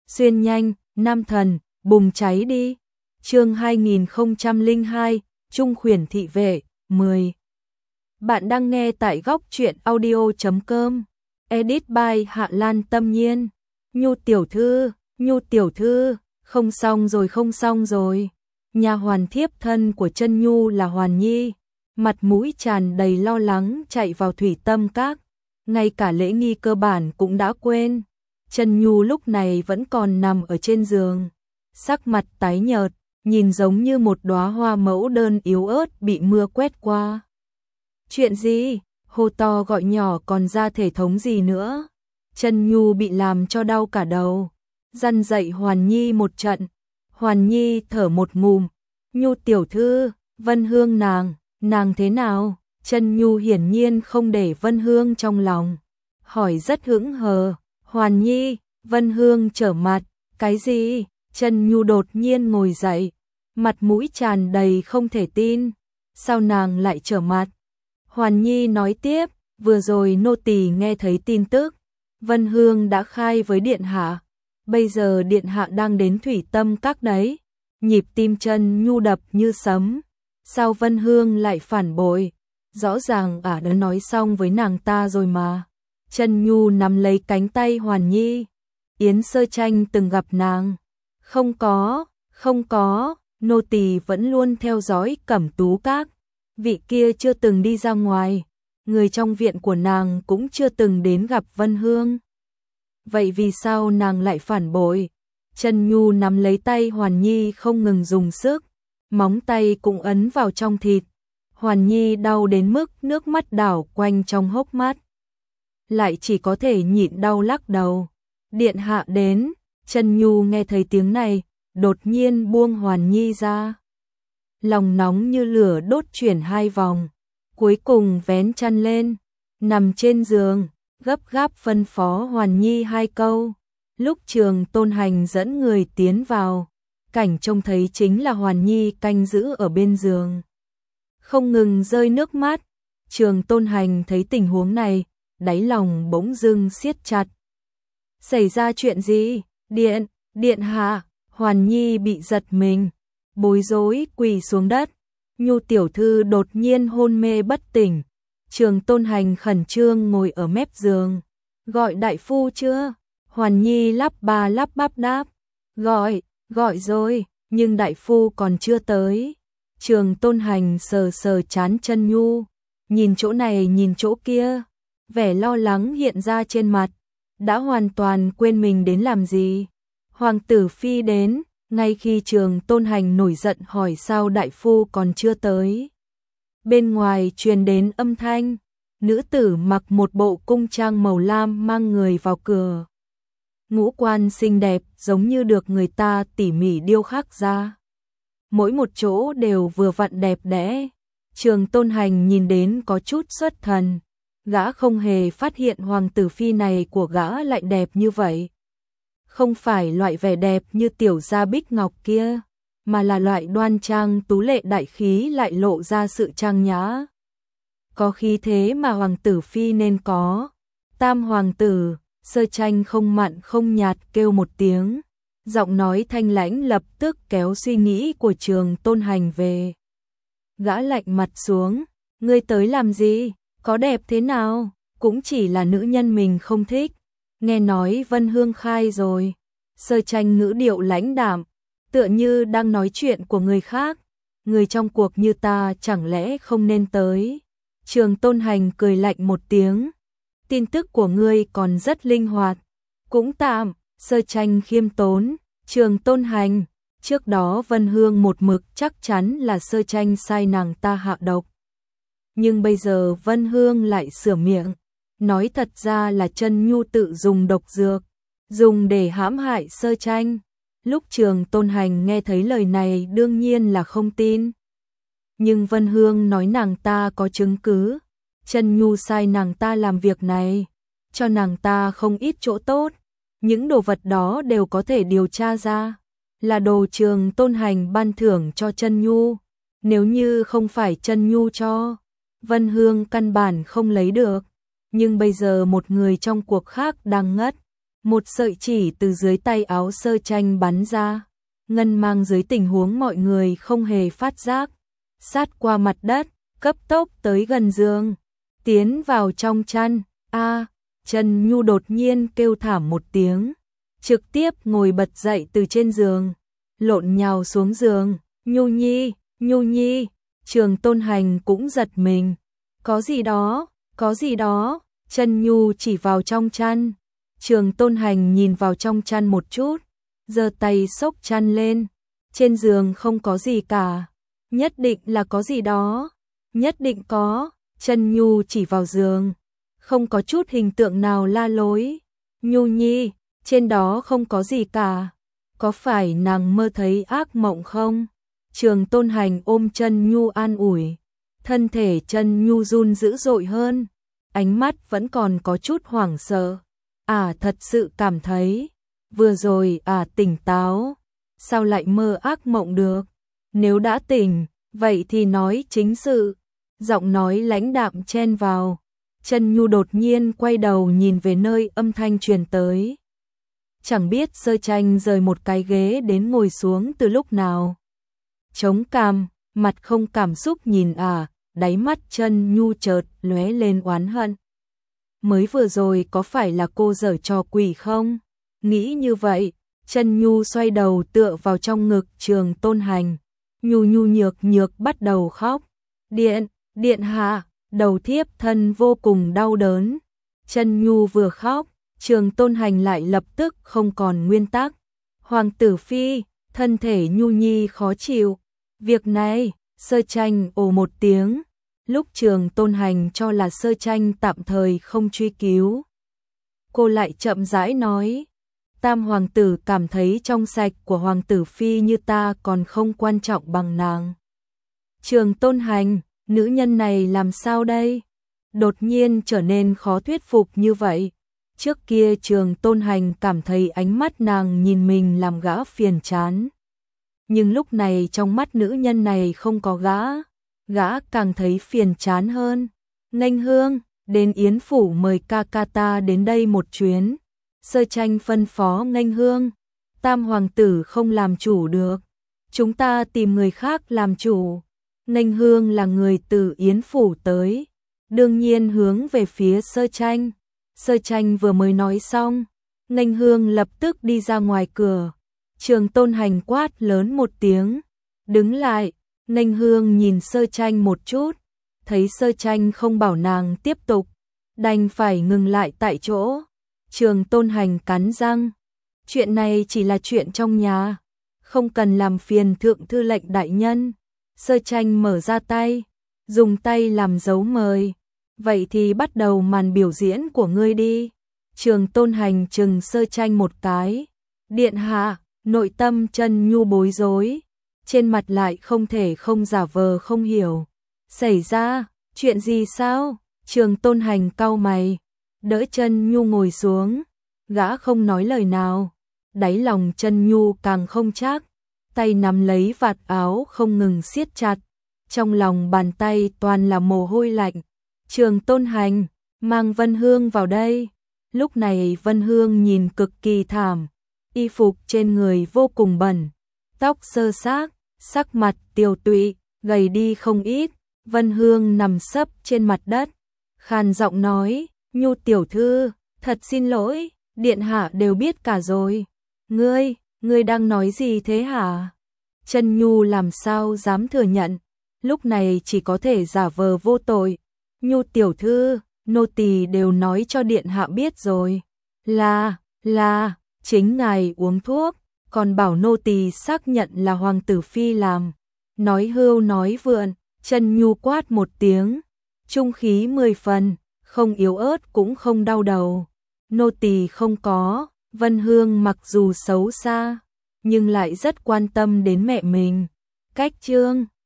xuyên nhanh, nam thần, bùng cháy đi. Chương 2002, Trung khuyển thị vệ, 10. Bạn đang nghe tại góc truyện audio.com. Edit by Hạ Lan Tâm Nhiên. Nhu tiểu thư, không xong rồi. Nhà hoàn thiếp thân của Chân Nhu là Hoàn Nhi, mặt mũi tràn đầy lo lắng chạy vào Thủy Tâm Các, ngay cả lễ nghi cơ bản cũng đã quên. Chân Nhu lúc này vẫn còn nằm ở trên giường, sắc mặt tái nhợt, nhìn giống như một đóa hoa mẫu đơn yếu ớt bị mưa quét qua. Chuyện gì? Hô to gọi nhỏ còn ra thể thống gì nữa? Chân Nhu bị làm cho đau cả đầu, răn dậy Hoàn Nhi một trận. Hoàn Nhi thở một ngụm, Nhu tiểu thư, Vân Hương nàng thế nào? Chân Nhu hiển nhiên không để Vân Hương trong lòng, hỏi rất hững hờ. Hoàn Nhi, Vân Hương trở mặt, cái gì? Chân Nhu đột nhiên ngồi dậy, mặt mũi tràn đầy không thể tin, sao nàng lại trở mặt? Hoàn Nhi nói tiếp, vừa rồi nô tỳ nghe thấy tin tức, Vân Hương đã khai với điện hạ, bây giờ điện hạ đang đến Thủy Tâm Các đấy. Nhịp tim Chân Nhu đập như sấm, sao Vân Hương lại phản bội? Rõ ràng đã nói xong với nàng ta rồi mà. Chân Nhu nắm lấy cánh tay Hoàn Nhi. Yến Sơ Tranh từng gặp nàng? Không có, nô tỳ vẫn luôn theo dõi Cẩm Tú Các. Vị kia chưa từng đi ra ngoài, người trong viện của nàng cũng chưa từng đến gặp Vân Hương. Vậy vì sao nàng lại phản bội? Chân Nhu nắm lấy tay Hoàn Nhi không ngừng dùng sức, móng tay cũng ấn vào trong thịt. Hoàn Nhi đau đến mức nước mắt đảo quanh trong hốc mắt, lại chỉ có thể nhịn đau lắc đầu. Điện hạ đến. Chân Nhu nghe thấy tiếng này, đột nhiên buông Hoàn Nhi ra. Lòng nóng như lửa đốt chuyển 2 vòng, cuối cùng vén chăn lên, nằm trên giường, gấp gáp phân phó Hoàn Nhi 2 câu. Lúc Trường Tôn Hành dẫn người tiến vào, cảnh trông thấy chính là Hoàn Nhi canh giữ ở bên giường, không ngừng rơi nước mắt. Trường Tôn Hành thấy tình huống này, đáy lòng bỗng dưng siết chặt. Xảy ra chuyện gì? Điện hạ. Hoàn Nhi bị giật mình, bối rối quỳ xuống đất. Nhu tiểu thư đột nhiên hôn mê bất tỉnh. Trường Tôn Hành khẩn trương ngồi ở mép giường. Gọi đại phu chưa? Hoàn Nhi lắp ba lắp bắp đáp. Gọi rồi, nhưng đại phu còn chưa tới. Trường Tôn Hành sờ sờ trán Chân Nhu, nhìn chỗ này nhìn chỗ kia, vẻ lo lắng hiện ra trên mặt, đã hoàn toàn quên mình đến làm gì. Hoàng tử phi đến, ngay khi Trường Tôn Hành nổi giận hỏi sao đại phu còn chưa tới. Bên ngoài truyền đến âm thanh, nữ tử mặc một bộ cung trang màu lam mang người vào cửa. Ngũ quan xinh đẹp giống như được người ta tỉ mỉ điêu khắc ra, mỗi một chỗ đều vừa vặn đẹp đẽ. Trường Tôn Hành nhìn đến có chút xuất thần, gã không hề phát hiện hoàng tử phi này của gã lại đẹp như vậy. Không phải loại vẻ đẹp như tiểu gia Bích Ngọc kia, mà là loại đoan trang tú lệ đại khí lại lộ ra sự trang nhã. Có khí thế mà hoàng tử phi nên có. Tam hoàng tử. Sơ Tranh không mặn không nhạt kêu một tiếng, giọng nói thanh lãnh lập tức kéo suy nghĩ của Trường Tôn Hành về. Gã lạnh mặt xuống, ngươi tới làm gì? Có đẹp thế nào? Cũng chỉ là nữ nhân mình không thích. Nghe nói Vân Hương khai rồi. Sơ Tranh ngữ điệu lãnh đạm, tựa như đang nói chuyện của người khác. Người trong cuộc như ta chẳng lẽ không nên tới? Trường Tôn Hành cười lạnh một tiếng. Tin tức của ngươi còn rất linh hoạt. Cũng tạm. Sơ Tranh khiêm tốn. Trường Tôn Hành, trước đó Vân Hương một mực chắc chắn là Sơ Tranh sai nàng ta hạ độc. Nhưng bây giờ Vân Hương lại sửa miệng, nói thật ra là Chân Nhu tự dùng độc dược, dùng để hãm hại Sơ Tranh. Lúc Trường Tôn Hành nghe thấy lời này đương nhiên là không tin. Nhưng Vân Hương nói nàng ta có chứng cứ. Chân Nhu sai nàng ta làm việc này, cho nàng ta không ít chỗ tốt. Những đồ vật đó đều có thể điều tra ra, là đồ Trường Tôn Hành ban thưởng cho Chân Nhu. Nếu như không phải Chân Nhu cho, Vân Hương căn bản không lấy được. Nhưng bây giờ một người trong cuộc khác đang ngất, Một sợi chỉ từ dưới tay áo Sơ Tranh bắn ra, ngân mang dưới tình huống mọi người không hề phát giác, sát qua mặt đất, cấp tốc tới gần giường, tiến vào trong chăn. A, Trần Nhu đột nhiên kêu thảm một tiếng, trực tiếp ngồi bật dậy từ trên giường, lộn nhào xuống giường. Nhu Nhi, Nhu Nhi, Trường Tôn Hành cũng giật mình. Có gì đó, có gì đó. Trần Nhu chỉ vào trong chăn. Trường Tôn Hành nhìn vào trong chăn một chút, giơ tay xốc chăn lên. Trên giường không có gì cả. Nhất định là có gì đó. Nhất định có. Trần Nhu chỉ vào giường, không có chút hình tượng nào la lối. Nhu Nhi, trên đó không có gì cả. Có phải nàng mơ thấy ác mộng không? Trường Tôn Hành ôm Trần Nhu an ủi. Thân thể Trần Nhu run dữ dội hơn, ánh mắt vẫn còn có chút hoảng sợ. Thật sự cảm thấy, vừa rồi tỉnh táo, sao lại mơ ác mộng được? Nếu đã tỉnh, vậy thì nói chính sự. Giọng nói lãnh đạm chen vào. Trần Nhu đột nhiên quay đầu nhìn về nơi âm thanh truyền tới. Chẳng biết Sơ Tranh rời một cái ghế đến ngồi xuống từ lúc nào. Chống cằm, mặt không cảm xúc nhìn đáy mắt Trần Nhu chợt lóe lên oán hận. Mới vừa rồi có phải là cô giở trò quỷ không? Nghĩ như vậy, Trần Nhu xoay đầu tựa vào trong ngực Trường Tôn Hành. Nhu nhược nhược bắt đầu khóc. Điện hạ, đầu thiếp thân vô cùng đau đớn. Trần Nhu vừa khóc, Trường Tôn Hành lại lập tức không còn nguyên tắc. Hoàng tử phi, thân thể Nhu Nhi khó chịu. Việc này, Sơ Tranh ồ một tiếng. Lúc Trường Tôn Hành cho là Sơ Tranh tạm thời không truy cứu, cô lại chậm rãi nói. Tam hoàng tử cảm thấy trong sạch của hoàng tử phi như ta còn không quan trọng bằng nàng. Trường Tôn Hành, nữ nhân này làm sao đây? Đột nhiên trở nên khó thuyết phục như vậy. Trước kia Trường Tôn Hành cảm thấy ánh mắt nàng nhìn mình làm gã phiền chán. Nhưng lúc này trong mắt nữ nhân này không có gã càng thấy phiền chán hơn. Nghênh Hương, đến Yến Phủ mời ca ca ta đến đây một chuyến. Sơ Tranh phân phó Nghênh Hương. Tam hoàng tử không làm chủ được, chúng ta tìm người khác làm chủ. Nghênh Hương là người từ Yến Phủ tới, đương nhiên hướng về phía Sơ Tranh. Sơ Tranh vừa mới nói xong, Nghênh Hương lập tức đi ra ngoài cửa. Trường Tôn Hành quát lớn một tiếng, đứng lại. Nghênh Hương nhìn Sơ Tranh một chút, thấy Sơ Tranh không bảo nàng tiếp tục, đành phải ngừng lại tại chỗ. Trường Tôn Hành cắn răng, chuyện này chỉ là chuyện trong nhà, không cần làm phiền thượng thư lệnh đại nhân. Sơ Tranh mở ra tay, dùng tay làm dấu mời. Vậy thì bắt đầu màn biểu diễn của ngươi đi. Trường Tôn Hành trừng Sơ Tranh một cái. Điện hạ, nội tâm Trần Nhu bối rối, trên mặt lại không thể không giả vờ không hiểu. Xảy ra chuyện gì sao? Trường Tôn Hành cau mày, đỡ Trần Nhu ngồi xuống. Gã không nói lời nào, đáy lòng Trần Nhu càng không chắc, tay nắm lấy vạt áo không ngừng siết chặt, trong lòng bàn tay toàn là mồ hôi lạnh. Trường Tôn Hành, mang Vân Hương vào đây. Lúc này Vân Hương nhìn cực kỳ thảm, y phục trên người vô cùng bẩn, tóc xơ xác, sắc mặt tiều tụy, gầy đi không ít. Vân Hương nằm sấp trên mặt đất, khàn giọng nói, Nhu tiểu thư, thật xin lỗi, điện hạ đều biết cả rồi. Ngươi đang nói gì thế hả? Trần Nhu làm sao dám thừa nhận, lúc này chỉ có thể giả vờ vô tội. Nhu tiểu thư, nô tỳ đều nói cho điện hạ biết rồi. Là, chính ngài uống thuốc, còn bảo nô tỳ xác nhận là hoàng tử phi làm. Nói hưu nói vượn, Trần Nhu quát một tiếng, trung khí 10 phần, không yếu ớt cũng không đau đầu. Nô tỳ không có. Vân Hương mặc dù xấu xa, nhưng lại rất quan tâm đến mẹ mình. Cách chương